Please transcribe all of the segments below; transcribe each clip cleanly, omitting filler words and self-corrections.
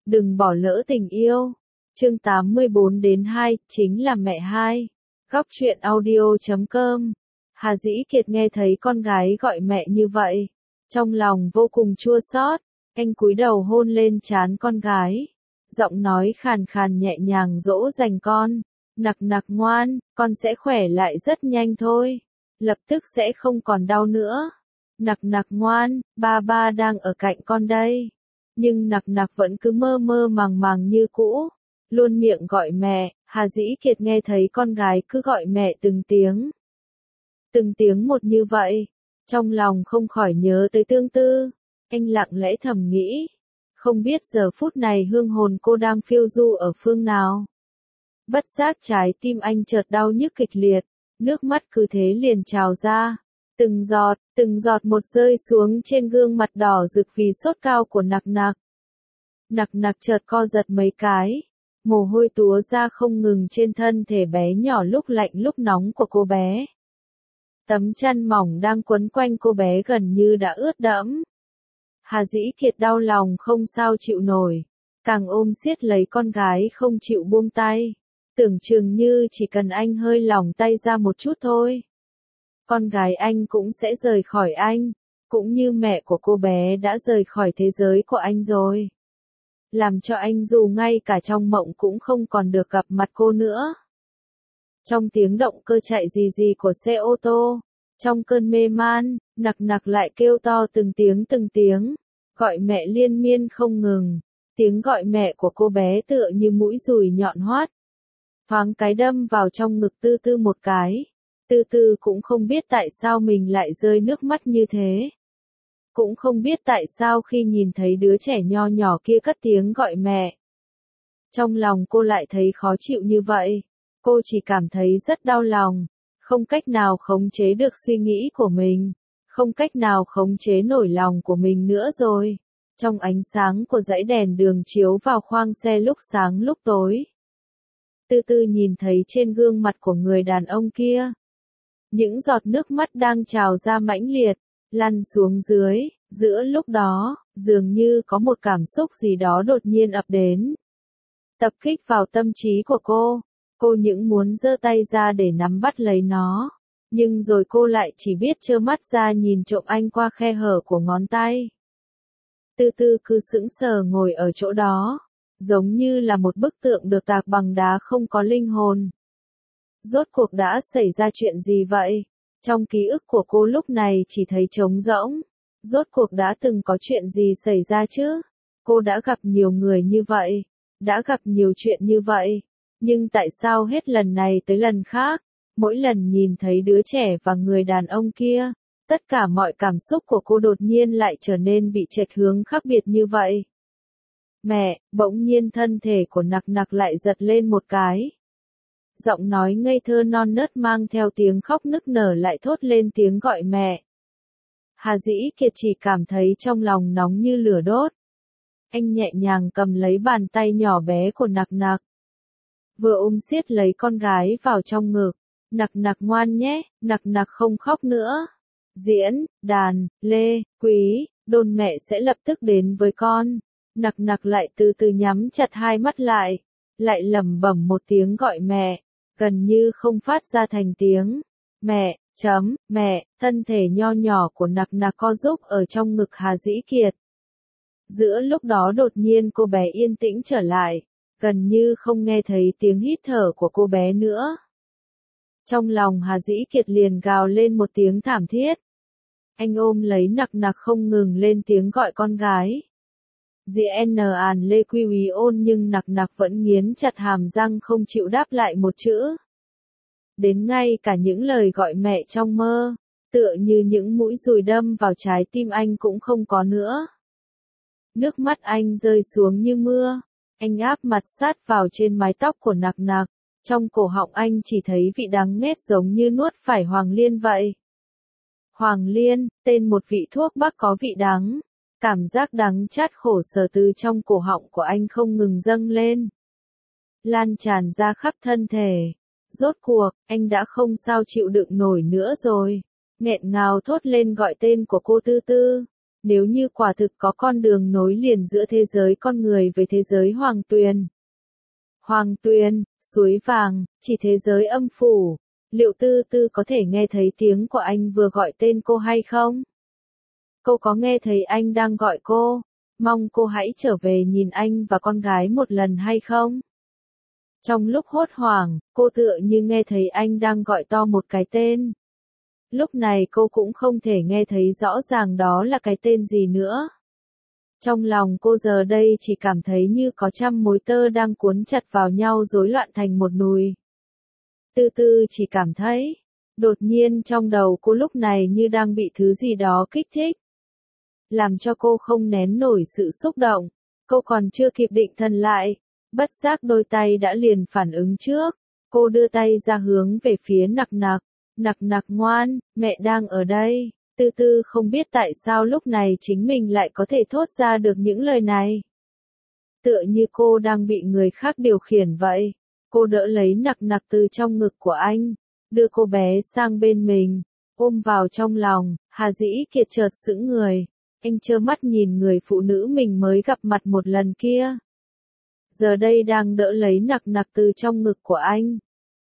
Đừng bỏ lỡ tình yêu. Chương 84-2, chính là mẹ hai. Góc truyện audio.com. Hà Dĩ Kiệt nghe thấy con gái gọi mẹ như vậy, trong lòng vô cùng chua xót. Anh cúi đầu hôn lên trán con gái, giọng nói khàn khàn nhẹ nhàng dỗ dành con. Nặc nặc ngoan, con sẽ khỏe lại rất nhanh thôi. Lập tức sẽ không còn đau nữa. Nặc nặc ngoan, ba ba đang ở cạnh con đây. Nhưng nặc nặc vẫn cứ mơ mơ màng màng như cũ, luôn miệng gọi mẹ. Hà Dĩ Kiệt nghe thấy con gái cứ gọi mẹ từng tiếng một như vậy, trong lòng không khỏi nhớ tới Tương Tư. Anh lặng lẽ thầm nghĩ, không biết giờ phút này hương hồn cô đang phiêu du ở phương nào. Bất giác trái tim anh chợt đau nhức kịch liệt, nước mắt cứ thế liền trào ra, từng giọt một rơi xuống trên gương mặt đỏ rực vì sốt cao của nặc nặc. Nặc nặc chợt co giật mấy cái, mồ hôi túa ra không ngừng trên thân thể bé nhỏ lúc lạnh lúc nóng của cô bé. Tấm chăn mỏng đang quấn quanh cô bé gần như đã ướt đẫm. Hà Dĩ Kiệt đau lòng không sao chịu nổi, càng ôm siết lấy con gái không chịu buông tay, tưởng chừng như chỉ cần anh hơi lỏng tay ra một chút thôi, con gái anh cũng sẽ rời khỏi anh, cũng như mẹ của cô bé đã rời khỏi thế giới của anh rồi. Làm cho anh dù ngay cả trong mộng cũng không còn được gặp mặt cô nữa. Trong tiếng động cơ chạy rì rì của xe ô tô, trong cơn mê man, nặc nặc lại kêu to từng tiếng, gọi mẹ liên miên không ngừng. Tiếng gọi mẹ của cô bé tựa như mũi dùi nhọn hoắt, thoáng cái đâm vào trong ngực Tư Tư một cái. Tư Tư cũng không biết tại sao mình lại rơi nước mắt như thế. Cũng không biết tại sao khi nhìn thấy đứa trẻ nho nhỏ kia cất tiếng gọi mẹ, trong lòng cô lại thấy khó chịu như vậy. Cô chỉ cảm thấy rất đau lòng, không cách nào khống chế được suy nghĩ của mình, không cách nào khống chế nổi lòng của mình nữa rồi. Trong ánh sáng của dãy đèn đường chiếu vào khoang xe lúc sáng lúc tối, Tư Tư nhìn thấy trên gương mặt của người đàn ông kia, những giọt nước mắt đang trào ra mãnh liệt, lăn xuống dưới. Giữa lúc đó, dường như có một cảm xúc gì đó đột nhiên ập đến, tập kích vào tâm trí của cô. Cô những muốn giơ tay ra để nắm bắt lấy nó, nhưng rồi cô lại chỉ biết trơ mắt ra nhìn trộm anh qua khe hở của ngón tay. Tư Tư cứ sững sờ ngồi ở chỗ đó, giống như là một bức tượng được tạc bằng đá không có linh hồn. Rốt cuộc đã xảy ra chuyện gì vậy? Trong ký ức của cô lúc này chỉ thấy trống rỗng. Rốt cuộc đã từng có chuyện gì xảy ra chứ? Cô đã gặp nhiều người như vậy, đã gặp nhiều chuyện như vậy, nhưng tại sao hết lần này tới lần khác, mỗi lần nhìn thấy đứa trẻ và người đàn ông kia, tất cả mọi cảm xúc của cô đột nhiên lại trở nên bị chệch hướng khác biệt như vậy? Mẹ, bỗng nhiên thân thể của nặc nặc lại giật lên một cái. Giọng nói ngây thơ non nớt mang theo tiếng khóc nức nở lại thốt lên tiếng gọi mẹ. Hà Dĩ Kiệt chỉ cảm thấy trong lòng nóng như lửa đốt. Anh nhẹ nhàng cầm lấy bàn tay nhỏ bé của nặc nặc, vừa ôm siết lấy con gái vào trong ngực. Nặc nặc ngoan nhé, nặc nặc không khóc nữa. Diễn, đàn, lê, quý, đôn mẹ sẽ lập tức đến với con. Nặc nặc lại từ từ nhắm chặt hai mắt lại lẩm bẩm một tiếng gọi mẹ, gần như không phát ra thành tiếng. Mẹ, mẹ, thân thể nho nhỏ của nặc nặc co rúm ở trong ngực Hà Dĩ Kiệt. Giữa lúc đó đột nhiên cô bé yên tĩnh trở lại, gần như không nghe thấy tiếng hít thở của cô bé nữa. Trong lòng Hà Dĩ Kiệt liền gào lên một tiếng thảm thiết. Anh ôm lấy nặc nặc không ngừng lên tiếng gọi con gái. Diễn àn lê quy úy ôn nhưng nặc nặc vẫn nghiến chặt hàm răng không chịu đáp lại một chữ. Đến ngay cả những lời gọi mẹ trong mơ, tựa như những mũi dùi đâm vào trái tim anh cũng không có nữa. Nước mắt anh rơi xuống như mưa, anh áp mặt sát vào trên mái tóc của nặc nặc, trong cổ họng anh chỉ thấy vị đắng nghét giống như nuốt phải hoàng liên vậy. Hoàng liên, tên một vị thuốc bắc có vị đắng, cảm giác đắng chát khổ sở từ trong cổ họng của anh không ngừng dâng lên, lan tràn ra khắp thân thể. Rốt cuộc, anh đã không sao chịu đựng nổi nữa rồi, nghẹn ngào thốt lên gọi tên của cô Tư Tư. nếu như quả thực có con đường nối liền giữa thế giới con người với thế giới hoàng tuyền. Hoàng tuyền, suối vàng, chỉ thế giới âm phủ, liệu Tư Tư có thể nghe thấy tiếng của anh vừa gọi tên cô hay không? Cô có nghe thấy anh đang gọi cô, mong cô hãy trở về nhìn anh và con gái một lần hay không? Trong lúc hốt hoảng, cô tựa như nghe thấy anh đang gọi to một cái tên. Lúc này cô cũng không thể nghe thấy rõ ràng đó là cái tên gì nữa. Trong lòng cô giờ đây chỉ cảm thấy như có trăm mối tơ đang cuốn chặt vào nhau rối loạn thành một nùi. Tư Tư chỉ cảm thấy, đột nhiên trong đầu cô lúc này như đang bị thứ gì đó kích thích. Làm cho cô không nén nổi sự xúc động, cô còn chưa kịp định thần lại, bất giác đôi tay đã liền phản ứng trước. Cô đưa tay ra hướng về phía Nặc Nặc. Nặc Nặc ngoan, mẹ đang ở đây. Tư Tư không biết tại sao lúc này chính mình lại có thể thốt ra được những lời này. Tựa như cô đang bị người khác điều khiển vậy. Cô đỡ lấy Nặc Nặc từ trong ngực của anh, đưa cô bé sang bên mình, ôm vào trong lòng. Hà Dĩ Kiệt chợt sững người, anh trơ mắt nhìn người phụ nữ mình mới gặp mặt một lần kia. Giờ đây đang đỡ lấy Nặc Nặc từ trong ngực của anh,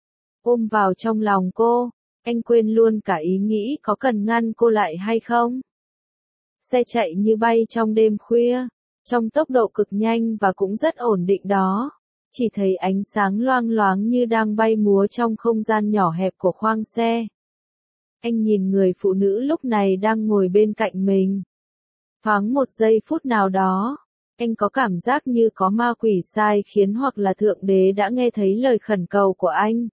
ôm vào trong lòng cô. Anh quên luôn cả ý nghĩ có cần ngăn cô lại hay không. Xe chạy như bay trong đêm khuya, trong tốc độ cực nhanh và cũng rất ổn định đó. Chỉ thấy ánh sáng loang loáng như đang bay múa trong không gian nhỏ hẹp của khoang xe. Anh nhìn người phụ nữ lúc này đang ngồi bên cạnh mình. Thoáng một giây phút nào đó, anh có cảm giác như có ma quỷ sai khiến hoặc là Thượng Đế đã nghe thấy lời khẩn cầu của anh.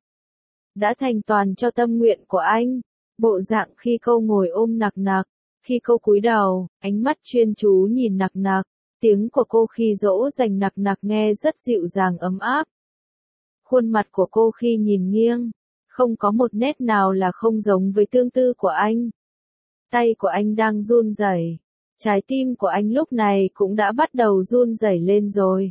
Đã thành toàn cho tâm nguyện của anh. Bộ dạng khi cô ngồi ôm Nặc Nặc, khi cô cúi đầu, ánh mắt chuyên chú nhìn Nặc Nặc, tiếng của cô khi dỗ dành Nặc Nặc nghe rất dịu dàng ấm áp. Khuôn mặt của cô khi nhìn nghiêng, không có một nét nào là không giống với tương tư của anh. Tay của anh đang run rẩy, trái tim của anh lúc này cũng đã bắt đầu run rẩy lên rồi.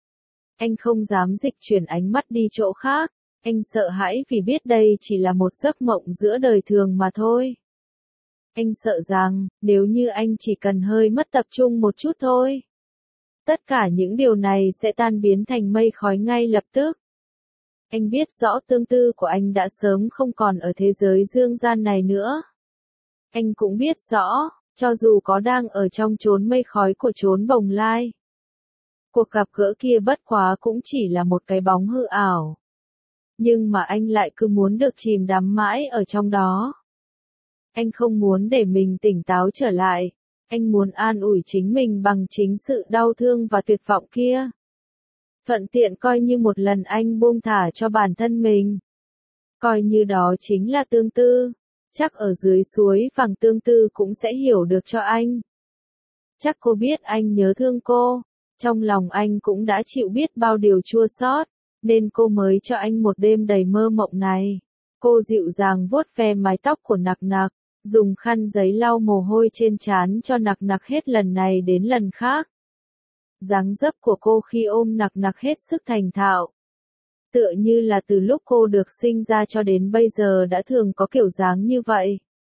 Anh không dám dịch chuyển ánh mắt đi chỗ khác. Anh sợ hãi vì biết đây chỉ là một giấc mộng giữa đời thường mà thôi. Anh sợ rằng, nếu như anh chỉ cần hơi mất tập trung một chút thôi, tất cả những điều này sẽ tan biến thành mây khói ngay lập tức. Anh biết rõ tương tư của anh đã sớm không còn ở thế giới dương gian này nữa. Anh cũng biết rõ, cho dù có đang ở trong chốn mây khói của chốn bồng lai, cuộc gặp gỡ kia bất quá cũng chỉ là một cái bóng hư ảo. Nhưng mà anh lại cứ muốn được chìm đắm mãi ở trong đó. Anh không muốn để mình tỉnh táo trở lại. Anh muốn an ủi chính mình bằng chính sự đau thương và tuyệt vọng kia. Thuận tiện coi như một lần anh buông thả cho bản thân mình. Coi như đó chính là tương tư. Chắc ở dưới suối vàng tương tư cũng sẽ hiểu được cho anh. Chắc cô biết anh nhớ thương cô. Trong lòng anh cũng đã chịu biết bao điều chua xót, nên cô mới cho anh một đêm đầy mơ mộng này. Cô dịu dàng vuốt ve mái tóc của Nặc Nặc, dùng khăn giấy lau mồ hôi trên trán cho Nặc Nặc hết lần này đến lần khác. Dáng dấp của cô khi ôm Nặc Nặc hết sức thành thạo. Tựa như là từ lúc cô được sinh ra cho đến bây giờ đã thường có kiểu dáng như vậy.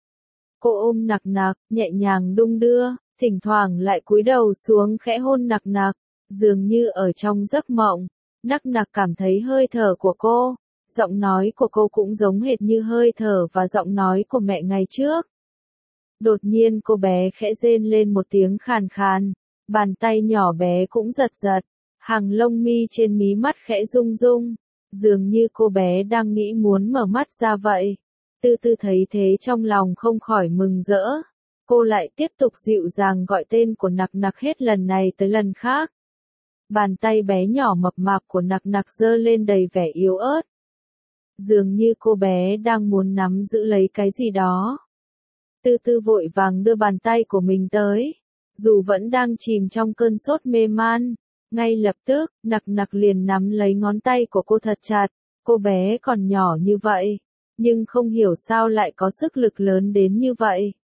Cô ôm Nặc Nặc, nhẹ nhàng đung đưa, thỉnh thoảng lại cúi đầu xuống khẽ hôn Nặc Nặc, dường như ở trong giấc mộng. Nặc Nặc cảm thấy hơi thở của cô, giọng nói của cô cũng giống hệt như hơi thở và giọng nói của mẹ ngày trước. Đột nhiên cô bé khẽ rên lên một tiếng khàn khàn, bàn tay nhỏ bé cũng giật giật, hàng lông mi trên mí mắt khẽ rung rung, dường như cô bé đang nghĩ muốn mở mắt ra vậy. Tư tư thấy thế trong lòng không khỏi mừng rỡ. Cô lại tiếp tục dịu dàng gọi tên của Nặc Nặc hết lần này tới lần khác. Bàn tay bé nhỏ mập mạp của Nặc Nặc giơ lên đầy vẻ yếu ớt. Dường như cô bé đang muốn nắm giữ lấy cái gì đó. Tư tư vội vàng đưa bàn tay của mình tới. Dù vẫn đang chìm trong cơn sốt mê man, ngay lập tức, Nặc Nặc liền nắm lấy ngón tay của cô thật chặt. Cô bé còn nhỏ như vậy, nhưng không hiểu sao lại có sức lực lớn đến như vậy.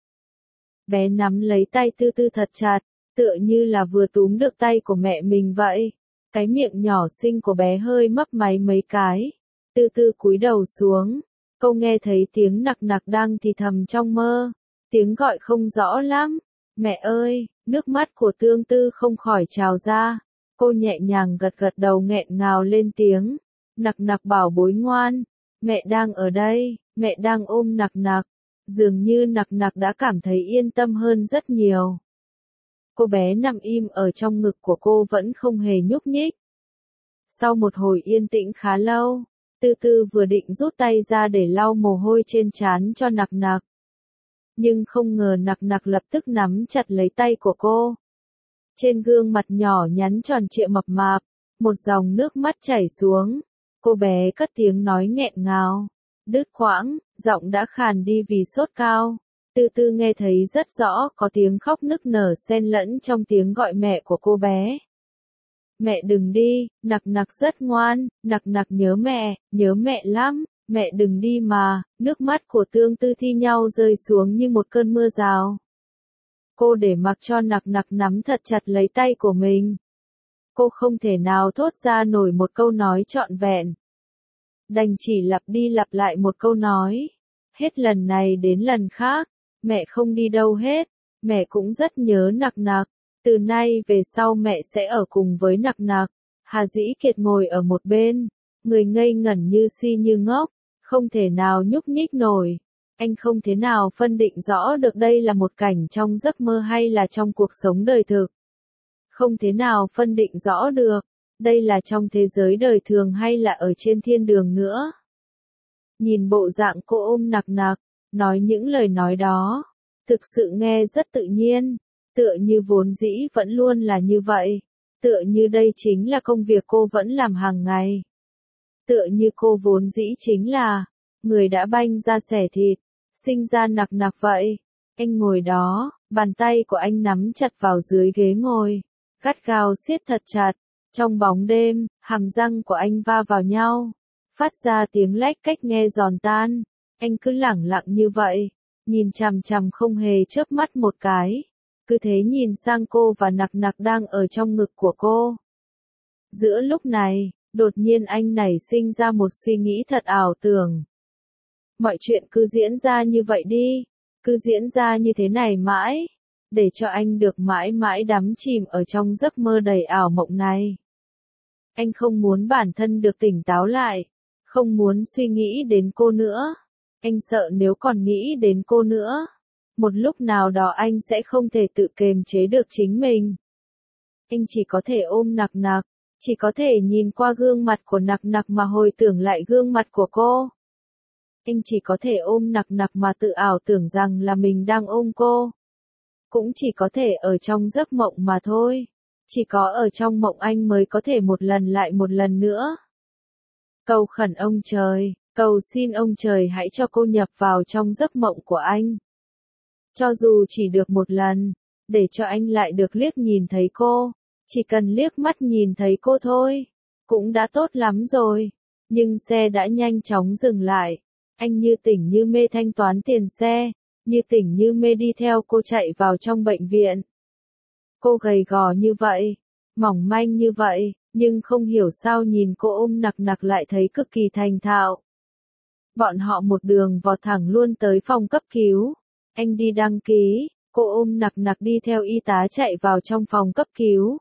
Bé nắm lấy tay tư tư thật chặt, tựa như là vừa túm được tay của mẹ mình vậy. Cái miệng nhỏ xinh của bé hơi mấp máy mấy cái. Tư tư cúi đầu xuống, cô nghe thấy tiếng Nặc Nặc đang thì thầm trong mơ. Tiếng gọi không rõ lắm, Mẹ ơi, nước mắt của Tương Tư không khỏi trào ra. Cô nhẹ nhàng gật gật đầu nghẹn ngào lên tiếng. Nặc nặc bảo bối ngoan, mẹ đang ở đây, mẹ đang ôm nặc nặc. Dường như nặc nặc đã cảm thấy yên tâm hơn rất nhiều. Cô bé nằm im ở trong ngực của cô vẫn không hề nhúc nhích. Sau một hồi yên tĩnh khá lâu, Tư Tư vừa định rút tay ra để lau mồ hôi trên trán cho nặc nặc. Nhưng không ngờ nặc nặc lập tức nắm chặt lấy tay của cô. Trên gương mặt nhỏ nhắn tròn trịa mập mạp, một dòng nước mắt chảy xuống. Cô bé cất tiếng nói nghẹn ngào, đứt quãng, giọng đã khàn đi vì sốt cao. Tư Tư nghe thấy rất rõ có tiếng khóc nức nở xen lẫn trong tiếng gọi mẹ của cô bé. Mẹ đừng đi, nặc nặc rất ngoan, nặc nặc nhớ mẹ lắm, mẹ đừng đi mà. Nước mắt của Tương Tư thi nhau rơi xuống như một cơn mưa rào. Cô để mặc cho nặc nặc nắm thật chặt lấy tay của mình. Cô không thể nào thốt ra nổi một câu nói trọn vẹn. Đành chỉ lặp đi lặp lại một câu nói. Hết lần này đến lần khác, mẹ không đi đâu hết, mẹ cũng rất nhớ nặc nặc. Từ nay về sau mẹ sẽ ở cùng với nặc nặc. Hà Dĩ Kiệt ngồi ở một bên, người ngây ngẩn như si như ngốc, không thể nào nhúc nhích nổi. Anh không thể nào phân định rõ được đây là một cảnh trong giấc mơ hay là trong cuộc sống đời thực. Không thể nào phân định rõ được, đây là trong thế giới đời thường hay là ở trên thiên đường nữa. Nhìn bộ dạng cô ôm nặc nặc, nói những lời nói đó, thực sự nghe rất tự nhiên, tựa như vốn dĩ vẫn luôn là như vậy, tựa như đây chính là công việc cô vẫn làm hàng ngày. Tựa như cô vốn dĩ chính là người đã banh ra xẻ thịt, sinh ra nặc nặc vậy. Anh ngồi đó, bàn tay của anh nắm chặt vào dưới ghế ngồi, gắt gao siết thật chặt. Trong bóng đêm, hàm răng của anh va vào nhau, phát ra tiếng lách cách nghe giòn tan. Anh cứ lẳng lặng như vậy, nhìn chằm chằm không hề chớp mắt một cái, cứ thế nhìn sang cô và nặc nặc đang ở trong ngực của cô. Giữa lúc này, đột nhiên anh nảy sinh ra một suy nghĩ thật ảo tưởng. Mọi chuyện cứ diễn ra như vậy đi, cứ diễn ra như thế này mãi, để cho anh được mãi mãi đắm chìm ở trong giấc mơ đầy ảo mộng này. Anh không muốn bản thân được tỉnh táo lại, không muốn suy nghĩ đến cô nữa. Anh sợ nếu còn nghĩ đến cô nữa, một lúc nào đó anh sẽ không thể tự kiềm chế được chính mình. Anh chỉ có thể ôm nặc nặc, chỉ có thể nhìn qua gương mặt của nặc nặc mà hồi tưởng lại gương mặt của cô. Anh chỉ có thể ôm nặc nặc mà tự ảo tưởng rằng là mình đang ôm cô. Cũng chỉ có thể ở trong giấc mộng mà thôi. Chỉ có ở trong mộng anh mới có thể một lần lại một lần nữa. Cầu khẩn ông trời, cầu xin ông trời hãy cho cô nhập vào trong giấc mộng của anh. Cho dù chỉ được một lần, để cho anh lại được liếc nhìn thấy cô. Chỉ cần liếc mắt nhìn thấy cô thôi, cũng đã tốt lắm rồi. Nhưng xe đã nhanh chóng dừng lại. Anh như tỉnh như mê thanh toán tiền xe, như tỉnh như mê đi theo cô chạy vào trong bệnh viện. Cô gầy gò như vậy, mỏng manh như vậy, nhưng không hiểu sao nhìn cô ôm nặc nặc lại thấy cực kỳ thành thạo. Bọn họ một đường vọt thẳng luôn tới phòng cấp cứu. Anh đi đăng ký, cô ôm nặc nặc đi theo y tá chạy vào trong phòng cấp cứu.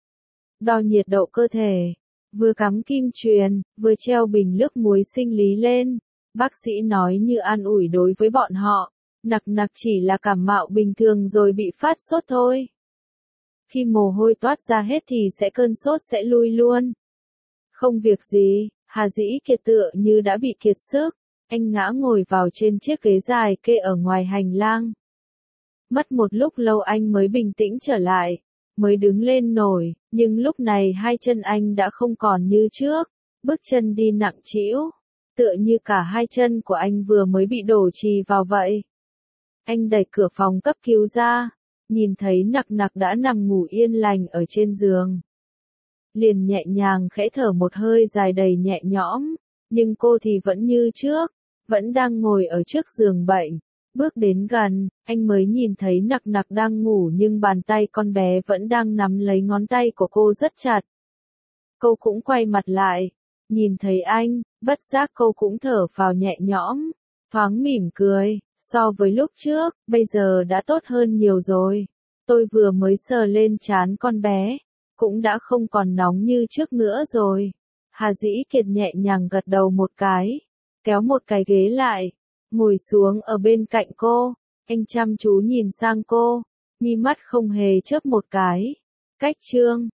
Đo nhiệt độ cơ thể, vừa cắm kim truyền, vừa treo bình nước muối sinh lý lên. Bác sĩ nói như an ủi đối với bọn họ, nặc nặc chỉ là cảm mạo bình thường rồi bị phát sốt thôi. Khi mồ hôi toát ra hết thì cơn sốt sẽ lui luôn. Không việc gì, Hà Dĩ Kiệt tựa như đã bị kiệt sức, anh ngã ngồi vào trên chiếc ghế dài kê ở ngoài hành lang. Mất một lúc lâu anh mới bình tĩnh trở lại, mới đứng lên nổi, nhưng lúc này hai chân anh đã không còn như trước, bước chân đi nặng trĩu, tựa như cả hai chân của anh vừa mới bị đổ chì vào vậy. Anh đẩy cửa phòng cấp cứu ra, nhìn thấy nặc nặc đã nằm ngủ yên lành ở trên giường. Liền nhẹ nhàng khẽ thở một hơi dài đầy nhẹ nhõm, nhưng cô thì vẫn như trước, vẫn đang ngồi ở trước giường bệnh. Bước đến gần, anh mới nhìn thấy nặc nặc đang ngủ nhưng bàn tay con bé vẫn đang nắm lấy ngón tay của cô rất chặt. Cô cũng quay mặt lại, nhìn thấy anh, bất giác cô cũng thở phào nhẹ nhõm, thoáng mỉm cười, so với lúc trước, bây giờ đã tốt hơn nhiều rồi. Tôi vừa mới sờ lên trán con bé, cũng đã không còn nóng như trước nữa rồi. Hà Dĩ Kiệt nhẹ nhàng gật đầu một cái, kéo một cái ghế lại, ngồi xuống ở bên cạnh cô. Anh chăm chú nhìn sang cô, mi mắt không hề chớp một cái. Cách Trương